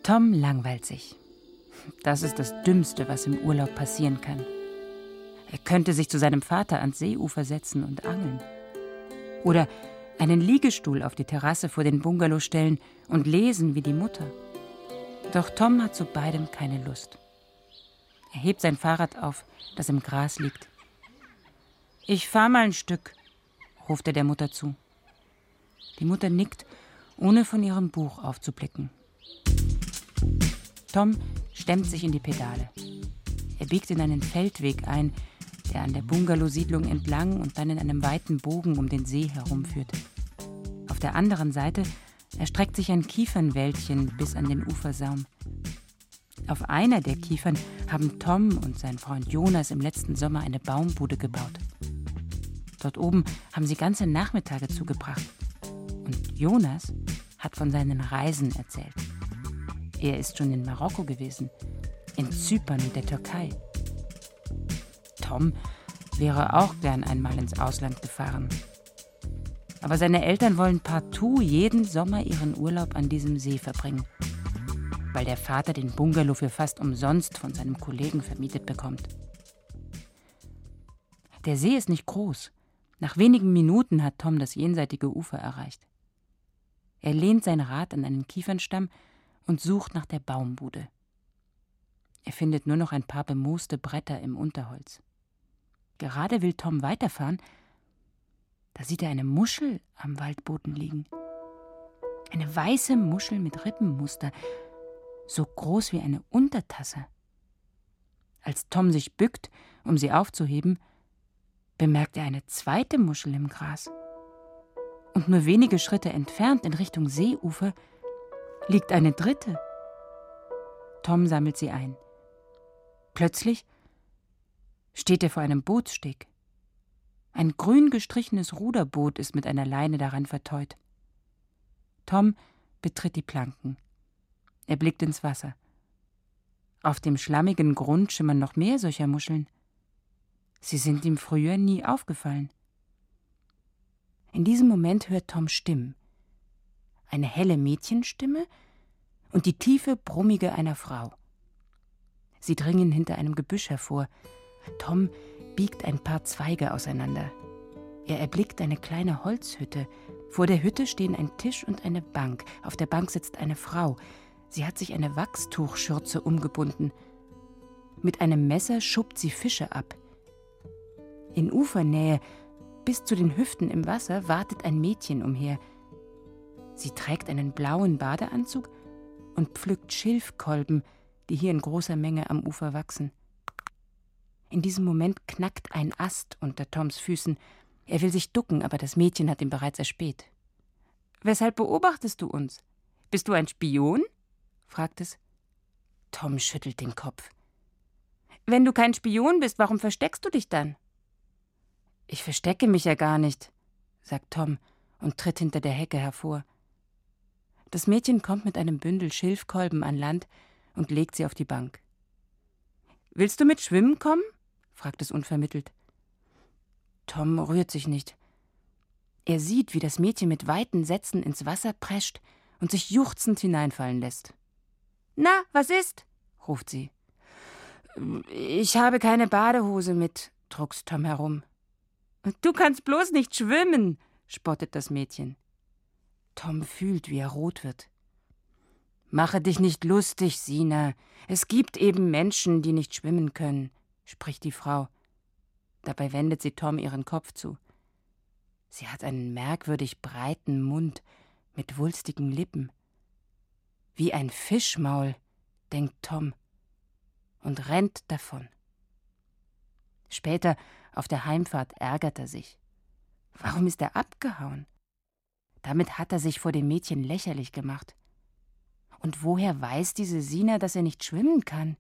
Tom langweilt sich. Das ist das Dümmste, was im Urlaub passieren kann. Er könnte sich zu seinem Vater ans Seeufer setzen und angeln. Oder einen Liegestuhl auf die Terrasse vor den Bungalow stellen und lesen wie die Mutter. Doch Tom hat zu beidem keine Lust. Er hebt sein Fahrrad auf, das im Gras liegt. »Ich fahr mal ein Stück«, ruft er der Mutter zu. Die Mutter nickt, ohne von ihrem Buch aufzublicken. Tom stemmt sich in die Pedale. Er biegt in einen Feldweg ein, der an der Bungalow-Siedlung entlang und dann in einem weiten Bogen um den See herumführt. Auf der anderen Seite erstreckt sich ein Kiefernwäldchen bis an den Ufersaum. Auf einer der Kiefern haben Tom und sein Freund Jonas im letzten Sommer eine Baumbude gebaut. Dort oben haben sie ganze Nachmittage zugebracht. Und Jonas hat von seinen Reisen erzählt. Er ist schon in Marokko gewesen, in Zypern und der Türkei. Tom wäre auch gern einmal ins Ausland gefahren. Aber seine Eltern wollen partout jeden Sommer ihren Urlaub an diesem See verbringen, weil der Vater den Bungalow für fast umsonst von seinem Kollegen vermietet bekommt. Der See ist nicht groß. Nach wenigen Minuten hat Tom das jenseitige Ufer erreicht. Er lehnt sein Rad an einen Kiefernstamm und sucht nach der Baumbude. Er findet nur noch ein paar bemooste Bretter im Unterholz. Gerade will Tom weiterfahren, da sieht er eine Muschel am Waldboden liegen. Eine weiße Muschel mit Rippenmuster, so groß wie eine Untertasse. Als Tom sich bückt, um sie aufzuheben, bemerkt er eine zweite Muschel im Gras. Und nur wenige Schritte entfernt in Richtung Seeufer liegt eine dritte. Tom sammelt sie ein. Plötzlich steht er vor einem Bootssteg. Ein grün gestrichenes Ruderboot ist mit einer Leine daran verteut. Tom betritt die Planken. Er blickt ins Wasser. Auf dem schlammigen Grund schimmern noch mehr solcher Muscheln. Sie sind ihm früher nie aufgefallen. In diesem Moment hört Tom Stimmen. Eine helle Mädchenstimme und die tiefe, brummige einer Frau. Sie dringen hinter einem Gebüsch hervor. Tom biegt ein paar Zweige auseinander. Er erblickt eine kleine Holzhütte. Vor der Hütte stehen ein Tisch und eine Bank. Auf der Bank sitzt eine Frau. Sie hat sich eine Wachstuchschürze umgebunden. Mit einem Messer schuppt sie Fische ab. In Ufernähe, bis zu den Hüften im Wasser, wartet ein Mädchen umher. Sie trägt einen blauen Badeanzug und pflückt Schilfkolben, die hier in großer Menge am Ufer wachsen. In diesem Moment knackt ein Ast unter Toms Füßen. Er will sich ducken, aber das Mädchen hat ihn bereits erspäht. »Weshalb beobachtest du uns? Bist du ein Spion?« fragt es. Tom schüttelt den Kopf. »Wenn du kein Spion bist, warum versteckst du dich dann?« »Ich verstecke mich ja gar nicht«, sagt Tom und tritt hinter der Hecke hervor. Das Mädchen kommt mit einem Bündel Schilfkolben an Land und legt sie auf die Bank. »Willst du mit schwimmen kommen?« fragt es unvermittelt. Tom rührt sich nicht. Er sieht, wie das Mädchen mit weiten Sätzen ins Wasser prescht und sich juchzend hineinfallen lässt. »Na, was ist?« ruft sie. »Ich habe keine Badehose mit«, druckst Tom herum. »Du kannst bloß nicht schwimmen«, spottet das Mädchen. Tom fühlt, wie er rot wird. »Mache dich nicht lustig, Sina. Es gibt eben Menschen, die nicht schwimmen können«, spricht die Frau. Dabei wendet sie Tom ihren Kopf zu. Sie hat einen merkwürdig breiten Mund mit wulstigen Lippen. Wie ein Fischmaul, denkt Tom und rennt davon. Später auf der Heimfahrt ärgert er sich. Warum ist er abgehauen? Damit hat er sich vor dem Mädchen lächerlich gemacht. Und woher weiß diese Sina, dass er nicht schwimmen kann?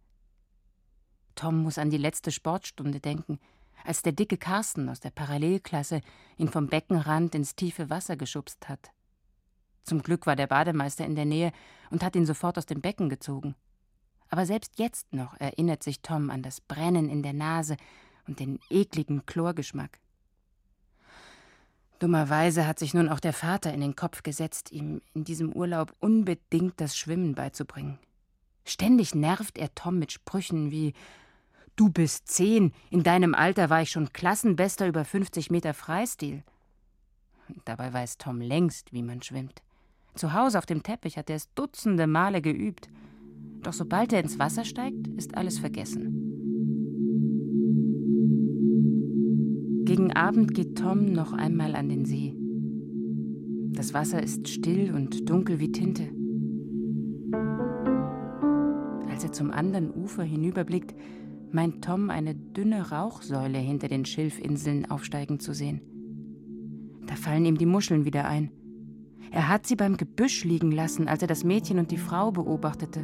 Tom muss an die letzte Sportstunde denken, als der dicke Carsten aus der Parallelklasse ihn vom Beckenrand ins tiefe Wasser geschubst hat. Zum Glück war der Bademeister in der Nähe und hat ihn sofort aus dem Becken gezogen. Aber selbst jetzt noch erinnert sich Tom an das Brennen in der Nase und den ekligen Chlorgeschmack. Dummerweise hat sich nun auch der Vater in den Kopf gesetzt, ihm in diesem Urlaub unbedingt das Schwimmen beizubringen. Ständig nervt er Tom mit Sprüchen wie: »Du bist 10, in deinem Alter war ich schon Klassenbester über 50 Meter Freistil.« Dabei weiß Tom längst, wie man schwimmt. Zu Hause auf dem Teppich hat er es dutzende Male geübt. Doch sobald er ins Wasser steigt, ist alles vergessen. Gegen Abend geht Tom noch einmal an den See. Das Wasser ist still und dunkel wie Tinte. Als er zum anderen Ufer hinüberblickt, meint Tom, eine dünne Rauchsäule hinter den Schilfinseln aufsteigen zu sehen. Da fallen ihm die Muscheln wieder ein. Er hat sie beim Gebüsch liegen lassen, als er das Mädchen und die Frau beobachtete.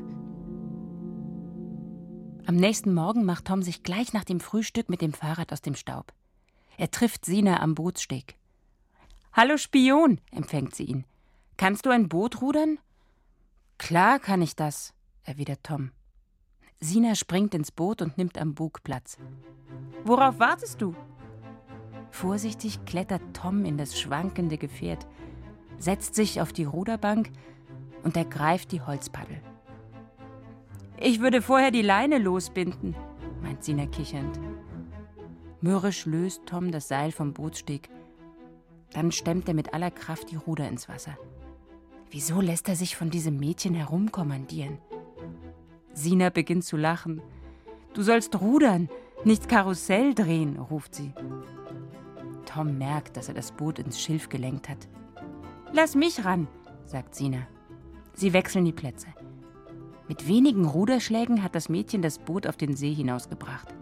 Am nächsten Morgen macht Tom sich gleich nach dem Frühstück mit dem Fahrrad aus dem Staub. Er trifft Sina am Bootssteg. »Hallo Spion«, empfängt sie ihn. »Kannst du ein Boot rudern?« »Klar kann ich das«, erwidert Tom. Sina springt ins Boot und nimmt am Bug Platz. »Worauf wartest du?« Vorsichtig klettert Tom in das schwankende Gefährt, setzt sich auf die Ruderbank und ergreift die Holzpaddel. »Ich würde vorher die Leine losbinden«, meint Sina kichernd. Mürrisch löst Tom das Seil vom Bootssteg. Dann stemmt er mit aller Kraft die Ruder ins Wasser. Wieso lässt er sich von diesem Mädchen herumkommandieren? Sina beginnt zu lachen. »Du sollst rudern, nicht Karussell drehen«, ruft sie. Tom merkt, dass er das Boot ins Schilf gelenkt hat. »Lass mich ran«, sagt Sina. Sie wechseln die Plätze. Mit wenigen Ruderschlägen hat das Mädchen das Boot auf den See hinausgebracht.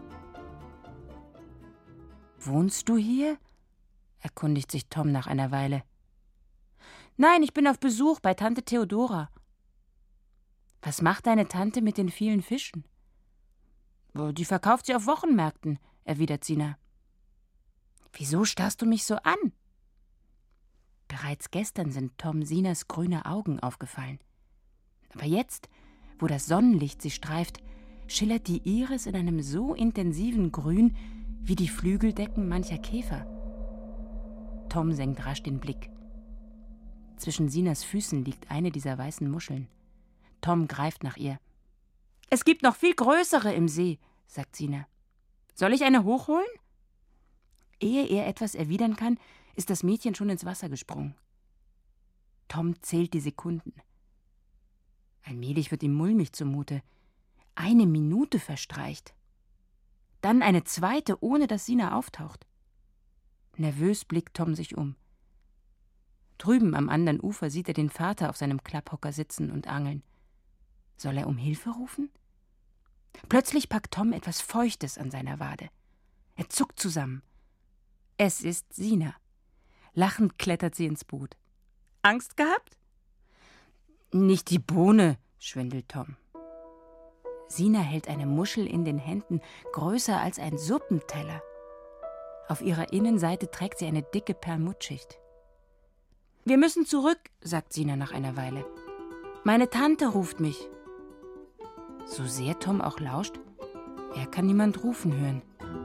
»Wohnst du hier?« erkundigt sich Tom nach einer Weile. »Nein, ich bin auf Besuch bei Tante Theodora.« »Was macht deine Tante mit den vielen Fischen?« »Die verkauft sie auf Wochenmärkten«, erwidert Sina. »Wieso starrst du mich so an?« Bereits gestern sind Tom Sinas grüne Augen aufgefallen. Aber jetzt, wo das Sonnenlicht sie streift, schillert die Iris in einem so intensiven Grün wie die Flügeldecken mancher Käfer. Tom senkt rasch den Blick. Zwischen Sinas Füßen liegt eine dieser weißen Muscheln. Tom greift nach ihr. »Es gibt noch viel größere im See«, sagt Sina. »Soll ich eine hochholen?« Ehe er etwas erwidern kann, ist das Mädchen schon ins Wasser gesprungen. Tom zählt die Sekunden. Allmählich wird ihm mulmig zumute. 1 Minute verstreicht. Dann eine zweite, ohne dass Sina auftaucht. Nervös blickt Tom sich um. Drüben am anderen Ufer sieht er den Vater auf seinem Klapphocker sitzen und angeln. Soll er um Hilfe rufen? Plötzlich packt Tom etwas Feuchtes an seiner Wade. Er zuckt zusammen. Es ist Sina. Lachend klettert sie ins Boot. »Angst gehabt?« »Nicht die Bohne«, schwindelt Tom. Sina hält eine Muschel in den Händen, größer als ein Suppenteller. Auf ihrer Innenseite trägt sie eine dicke Perlmuttschicht. »Wir müssen zurück«, sagt Sina nach einer Weile. »Meine Tante ruft mich.« So sehr Tom auch lauscht, er kann niemand rufen hören.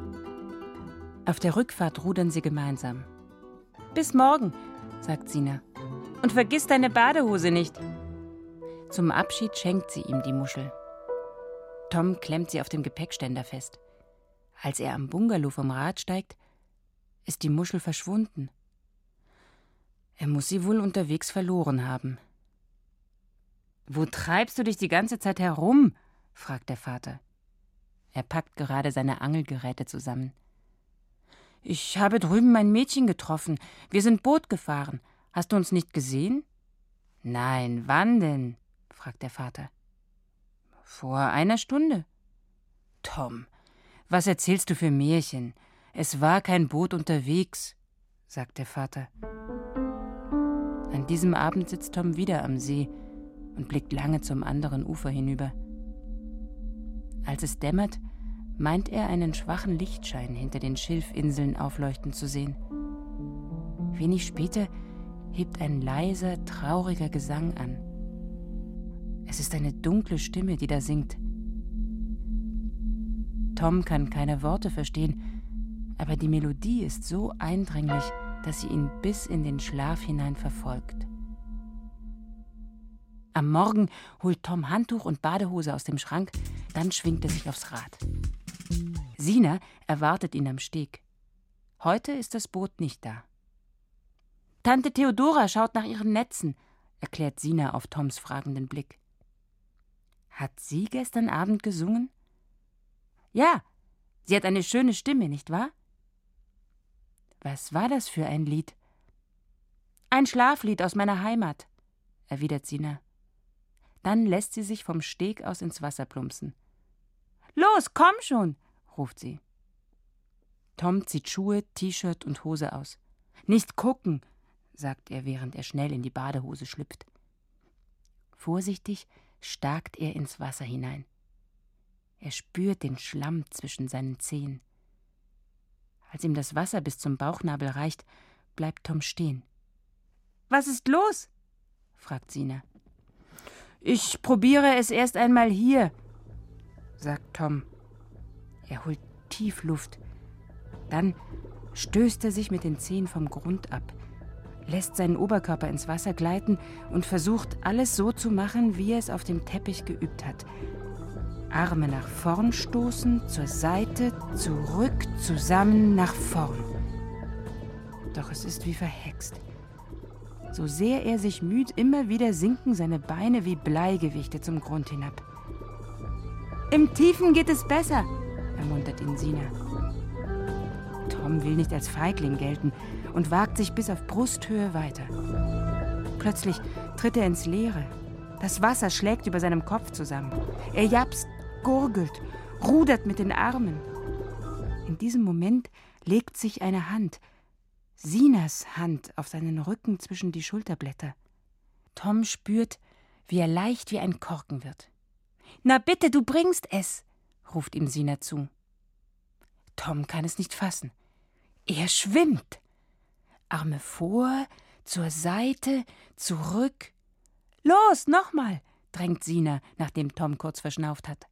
Auf der Rückfahrt rudern sie gemeinsam. »Bis morgen«, sagt Sina. »Und vergiss deine Badehose nicht.« Zum Abschied schenkt sie ihm die Muschel. Tom klemmt sie auf dem Gepäckständer fest. Als er am Bungalow vom Rad steigt, ist die Muschel verschwunden. Er muss sie wohl unterwegs verloren haben. »Wo treibst du dich die ganze Zeit herum?« fragt der Vater. Er packt gerade seine Angelgeräte zusammen. »Ich habe drüben mein Mädchen getroffen. Wir sind Boot gefahren. Hast du uns nicht gesehen?« »Nein, wann denn?« fragt der Vater. »Vor einer Stunde.« »Tom, was erzählst du für Märchen? Es war kein Boot unterwegs«, sagt der Vater. An diesem Abend sitzt Tom wieder am See und blickt lange zum anderen Ufer hinüber. Als es dämmert, meint er, einen schwachen Lichtschein hinter den Schilfinseln aufleuchten zu sehen. Wenig später hebt ein leiser, trauriger Gesang an. Es ist eine dunkle Stimme, die da singt. Tom kann keine Worte verstehen, aber die Melodie ist so eindringlich, dass sie ihn bis in den Schlaf hinein verfolgt. Am Morgen holt Tom Handtuch und Badehose aus dem Schrank, dann schwingt er sich aufs Rad. Sina erwartet ihn am Steg. Heute ist das Boot nicht da. »Tante Theodora schaut nach ihren Netzen«, erklärt Sina auf Toms fragenden Blick. »Hat sie gestern Abend gesungen?« »Ja, sie hat eine schöne Stimme, nicht wahr?« »Was war das für ein Lied?« »Ein Schlaflied aus meiner Heimat«, erwidert Sina. Dann lässt sie sich vom Steg aus ins Wasser plumpsen. »Los, komm schon«, ruft sie. Tom zieht Schuhe, T-Shirt und Hose aus. »Nicht gucken«, sagt er, während er schnell in die Badehose schlüpft. Vorsichtig starkt er ins Wasser hinein. Er spürt den Schlamm zwischen seinen Zehen. Als ihm das Wasser bis zum Bauchnabel reicht, bleibt Tom stehen. »Was ist los?«, fragt Sina. »Ich probiere es erst einmal hier«, sagt Tom. Er holt tief Luft. Dann stößt er sich mit den Zehen vom Grund ab, lässt seinen Oberkörper ins Wasser gleiten und versucht, alles so zu machen, wie er es auf dem Teppich geübt hat. Arme nach vorn stoßen, zur Seite, zurück, zusammen, nach vorn. Doch es ist wie verhext. So sehr er sich müht, immer wieder sinken seine Beine wie Bleigewichte zum Grund hinab. »Im Tiefen geht es besser«, ermuntert ihn Sina. Tom will nicht als Feigling gelten und wagt sich bis auf Brusthöhe weiter. Plötzlich tritt er ins Leere. Das Wasser schlägt über seinem Kopf zusammen. Er japst, gurgelt, rudert mit den Armen. In diesem Moment legt sich eine Hand, Sinas Hand, auf seinen Rücken zwischen die Schulterblätter. Tom spürt, wie er leicht wie ein Korken wird. »Na bitte, du bringst es«, ruft ihm Sina zu. Tom kann es nicht fassen. Er schwimmt. Arme vor, zur Seite, zurück. »Los, nochmal«, drängt Sina, nachdem Tom kurz verschnauft hat.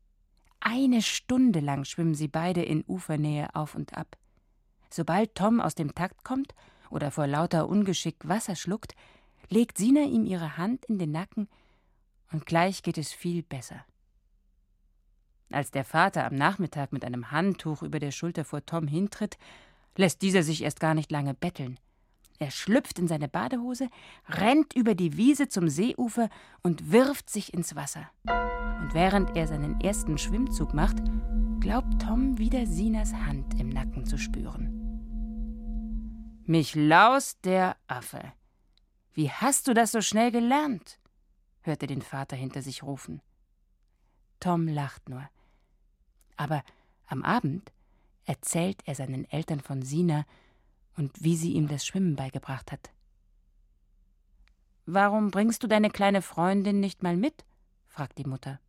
1 Stunde lang schwimmen sie beide in Ufernähe auf und ab. Sobald Tom aus dem Takt kommt oder vor lauter Ungeschick Wasser schluckt, legt Sina ihm ihre Hand in den Nacken und gleich geht es viel besser. Als der Vater am Nachmittag mit einem Handtuch über der Schulter vor Tom hintritt, lässt dieser sich erst gar nicht lange betteln. Er schlüpft in seine Badehose, rennt über die Wiese zum Seeufer und wirft sich ins Wasser. Und während er seinen ersten Schwimmzug macht, glaubt Tom wieder Sinas Hand im Nacken zu spüren. »Mich laust der Affe. Wie hast du das so schnell gelernt?«, hört er den Vater hinter sich rufen. Tom lacht nur. Aber am Abend erzählt er seinen Eltern von Sina und wie sie ihm das Schwimmen beigebracht hat. »Warum bringst du deine kleine Freundin nicht mal mit?«, fragt die Mutter.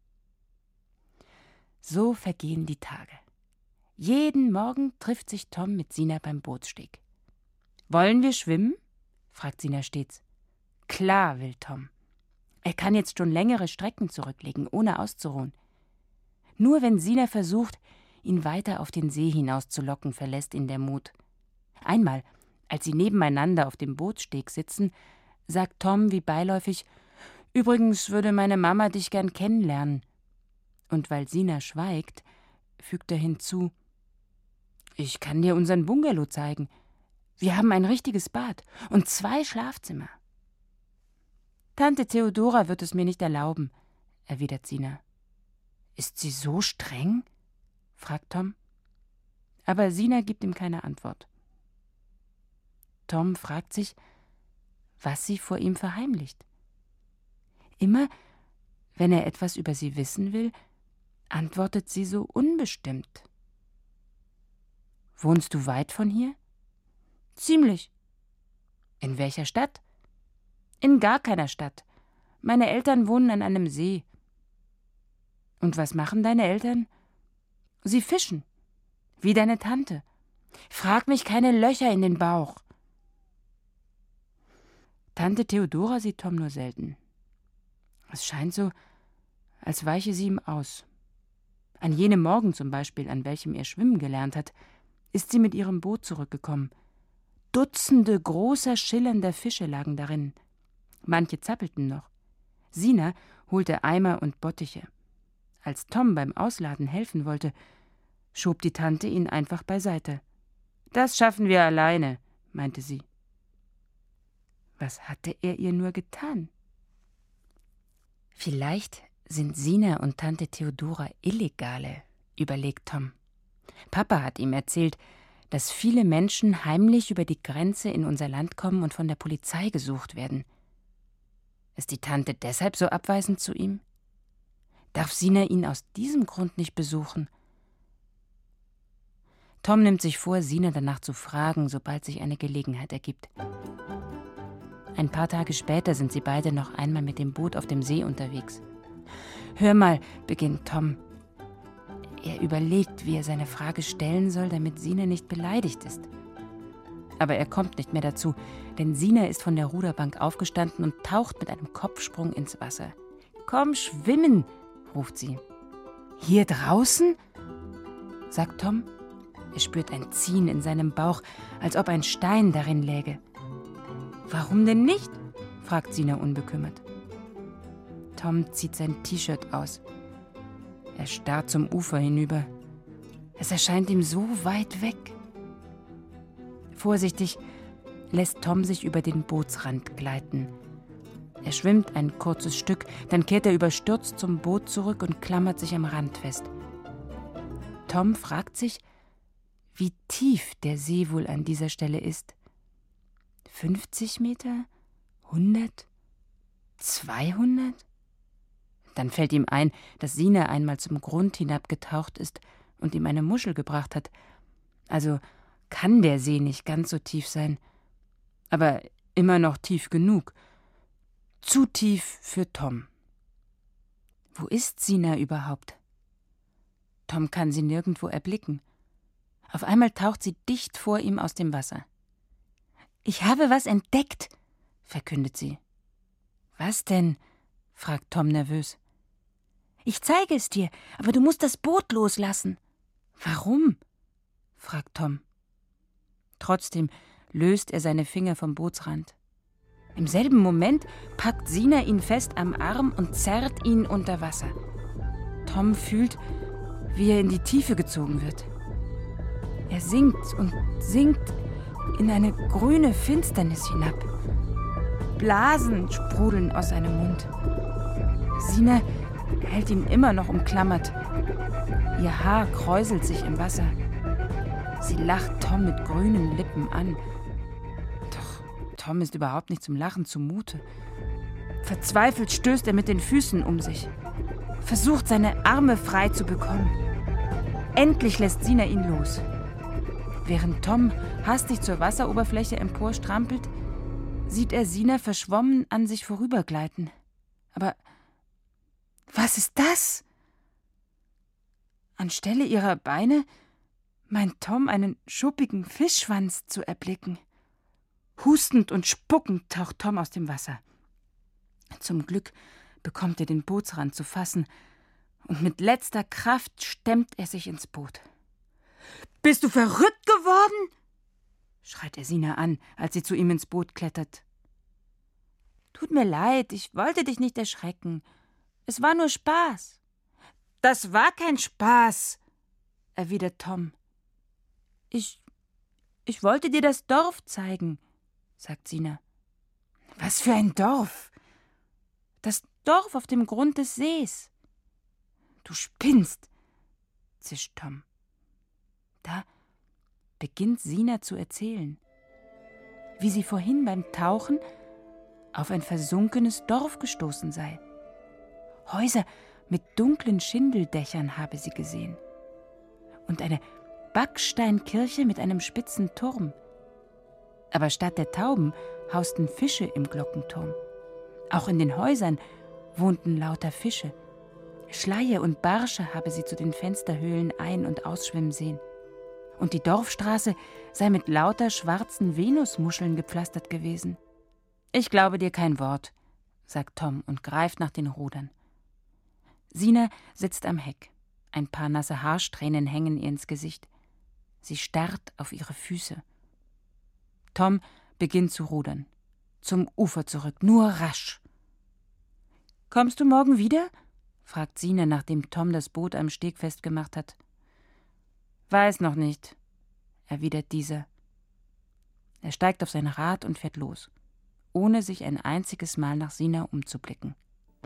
So vergehen die Tage. Jeden Morgen trifft sich Tom mit Sina beim Bootssteg. »Wollen wir schwimmen?«, fragt Sina stets. »Klar«, will Tom. Er kann jetzt schon längere Strecken zurücklegen, ohne auszuruhen. Nur wenn Sina versucht, ihn weiter auf den See hinauszulocken, verlässt ihn der Mut. Einmal, als sie nebeneinander auf dem Bootssteg sitzen, sagt Tom wie beiläufig: »Übrigens würde meine Mama dich gern kennenlernen.« Und weil Sina schweigt, fügt er hinzu: »Ich kann dir unseren Bungalow zeigen. Wir haben ein richtiges Bad und 2 Schlafzimmer.« »Tante Theodora wird es mir nicht erlauben«, erwidert Sina. »Ist sie so streng?«, fragt Tom. Aber Sina gibt ihm keine Antwort. Tom fragt sich, was sie vor ihm verheimlicht. Immer, wenn er etwas über sie wissen will, antwortet sie so unbestimmt. »Wohnst du weit von hier?« »Ziemlich.« »In welcher Stadt?« »In gar keiner Stadt. Meine Eltern wohnen an einem See.« »Und was machen deine Eltern?« »Sie fischen. Wie deine Tante. Frag mich keine Löcher in den Bauch.« Tante Theodora sieht Tom nur selten. Es scheint so, als weiche sie ihm aus. An jenem Morgen zum Beispiel, an welchem er schwimmen gelernt hat, ist sie mit ihrem Boot zurückgekommen. Dutzende großer, schillernder Fische lagen darin. Manche zappelten noch. Sina holte Eimer und Bottiche. Als Tom beim Ausladen helfen wollte, schob die Tante ihn einfach beiseite. »Das schaffen wir alleine«, meinte sie. Was hatte er ihr nur getan? Vielleicht sind Sina und Tante Theodora Illegale, überlegt Tom. Papa hat ihm erzählt, dass viele Menschen heimlich über die Grenze in unser Land kommen und von der Polizei gesucht werden. Ist die Tante deshalb so abweisend zu ihm? Darf Sina ihn aus diesem Grund nicht besuchen? Tom nimmt sich vor, Sina danach zu fragen, sobald sich eine Gelegenheit ergibt. Ein paar Tage später sind sie beide noch einmal mit dem Boot auf dem See unterwegs. »Hör mal«, beginnt Tom. Er überlegt, wie er seine Frage stellen soll, damit Sina nicht beleidigt ist. Aber er kommt nicht mehr dazu, denn Sina ist von der Ruderbank aufgestanden und taucht mit einem Kopfsprung ins Wasser. »Komm, schwimmen«, ruft sie. »Hier draußen?«, sagt Tom. Er spürt ein Ziehen in seinem Bauch, als ob ein Stein darin läge. »Warum denn nicht?«, fragt Sina unbekümmert. Tom zieht sein T-Shirt aus. Er starrt zum Ufer hinüber. Es erscheint ihm so weit weg. Vorsichtig lässt Tom sich über den Bootsrand gleiten. Er schwimmt ein kurzes Stück, dann kehrt er überstürzt zum Boot zurück und klammert sich am Rand fest. Tom fragt sich, wie tief der See wohl an dieser Stelle ist. 50 Meter? 100? 200? Dann fällt ihm ein, dass Sina einmal zum Grund hinabgetaucht ist und ihm eine Muschel gebracht hat. Also kann der See nicht ganz so tief sein. Aber immer noch tief genug. Zu tief für Tom. Wo ist Sina überhaupt? Tom kann sie nirgendwo erblicken. Auf einmal taucht sie dicht vor ihm aus dem Wasser. »Ich habe was entdeckt«, verkündet sie. »Was denn?«, fragt Tom nervös. »Ich zeige es dir, aber du musst das Boot loslassen.« »Warum?«, fragt Tom. Trotzdem löst er seine Finger vom Bootsrand. Im selben Moment packt Sina ihn fest am Arm und zerrt ihn unter Wasser. Tom fühlt, wie er in die Tiefe gezogen wird. Er sinkt und sinkt in eine grüne Finsternis hinab. Blasen sprudeln aus seinem Mund. Sina hält ihn immer noch umklammert. Ihr Haar kräuselt sich im Wasser. Sie lacht Tom mit grünen Lippen an. Doch Tom ist überhaupt nicht zum Lachen zumute. Verzweifelt stößt er mit den Füßen um sich, versucht, seine Arme frei zu bekommen. Endlich lässt Sina ihn los. Während Tom hastig zur Wasseroberfläche emporstrampelt, sieht er Sina verschwommen an sich vorübergleiten. Aber was ist das? Anstelle ihrer Beine meint Tom, einen schuppigen Fischschwanz zu erblicken. Hustend und spuckend taucht Tom aus dem Wasser. Zum Glück bekommt er den Bootsrand zu fassen und mit letzter Kraft stemmt er sich ins Boot. »Bist du verrückt geworden?«, schreit er Sina an, als sie zu ihm ins Boot klettert. »Tut mir leid, ich wollte dich nicht erschrecken. Es war nur Spaß.« »Das war kein Spaß«, erwidert Tom. Ich wollte dir das Dorf zeigen«, sagt Sina. »Was für ein Dorf?« »Das Dorf auf dem Grund des Sees.« »Du spinnst«, zischt Tom. Da beginnt Sina zu erzählen, wie sie vorhin beim Tauchen auf ein versunkenes Dorf gestoßen sei. Häuser mit dunklen Schindeldächern habe sie gesehen. Und eine Backsteinkirche mit einem spitzen Turm. Aber statt der Tauben hausten Fische im Glockenturm. Auch in den Häusern wohnten lauter Fische. Schleie und Barsche habe sie zu den Fensterhöhlen ein- und ausschwimmen sehen. Und die Dorfstraße sei mit lauter schwarzen Venusmuscheln gepflastert gewesen. »Ich glaube dir kein Wort«, sagt Tom und greift nach den Rudern. Sina sitzt am Heck. Ein paar nasse Haarsträhnen hängen ihr ins Gesicht. Sie starrt auf ihre Füße. Tom beginnt zu rudern. Zum Ufer zurück, nur rasch. »Kommst du morgen wieder?« fragt Sina, nachdem Tom das Boot am Steg festgemacht hat. »Weiß noch nicht«, erwidert dieser. Er steigt auf sein Rad und fährt los, ohne sich ein einziges Mal nach Sina umzublicken.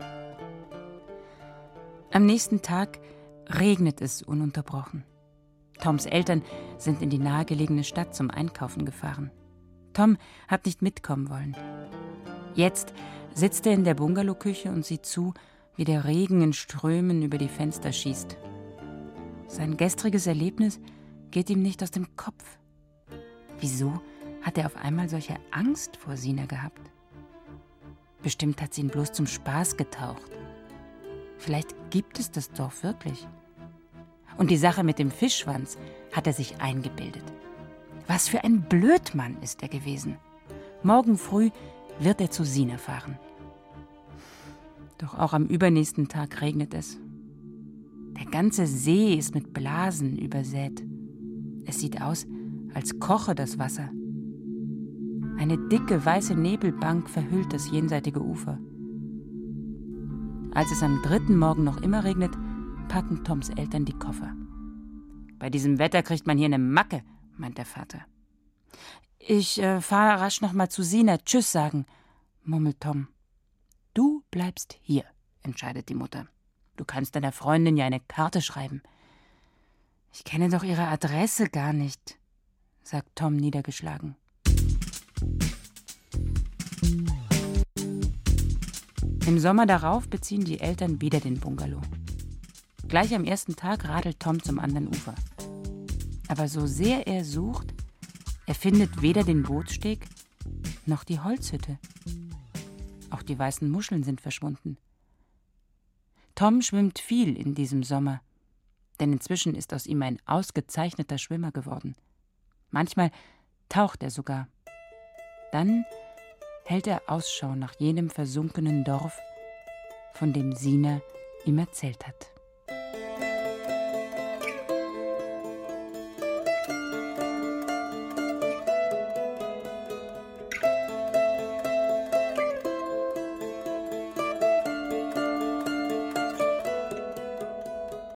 Am nächsten Tag regnet es ununterbrochen. Toms Eltern sind in die nahegelegene Stadt zum Einkaufen gefahren. Tom hat nicht mitkommen wollen. Jetzt sitzt er in der Bungalowküche und sieht zu, wie der Regen in Strömen über die Fenster schießt. Sein gestriges Erlebnis geht ihm nicht aus dem Kopf. Wieso hat er auf einmal solche Angst vor Sina gehabt? Bestimmt hat sie ihn bloß zum Spaß getaucht. Vielleicht gibt es das Dorf wirklich. Und die Sache mit dem Fischschwanz hat er sich eingebildet. Was für ein Blödmann ist er gewesen. Morgen früh wird er zu Sina fahren. Doch auch am übernächsten Tag regnet es. Der ganze See ist mit Blasen übersät. Es sieht aus, als koche das Wasser. Eine dicke, weiße Nebelbank verhüllt das jenseitige Ufer. Als es am 3. Morgen noch immer regnet, packen Toms Eltern die Koffer. »Bei diesem Wetter kriegt man hier eine Macke«, meint der Vater. »Ich fahre rasch noch mal zu Sina Tschüss sagen«, murmelt Tom. »Du bleibst hier«, entscheidet die Mutter. »Du kannst deiner Freundin ja eine Karte schreiben.« »Ich kenne doch ihre Adresse gar nicht«, sagt Tom niedergeschlagen. Im Sommer darauf beziehen die Eltern wieder den Bungalow. Gleich am ersten Tag radelt Tom zum anderen Ufer. Aber so sehr er sucht, er findet weder den Bootssteg noch die Holzhütte. Auch die weißen Muscheln sind verschwunden. Tom schwimmt viel in diesem Sommer, denn inzwischen ist aus ihm ein ausgezeichneter Schwimmer geworden. Manchmal taucht er sogar. Dann hält er Ausschau nach jenem versunkenen Dorf, von dem Sina ihm erzählt hat.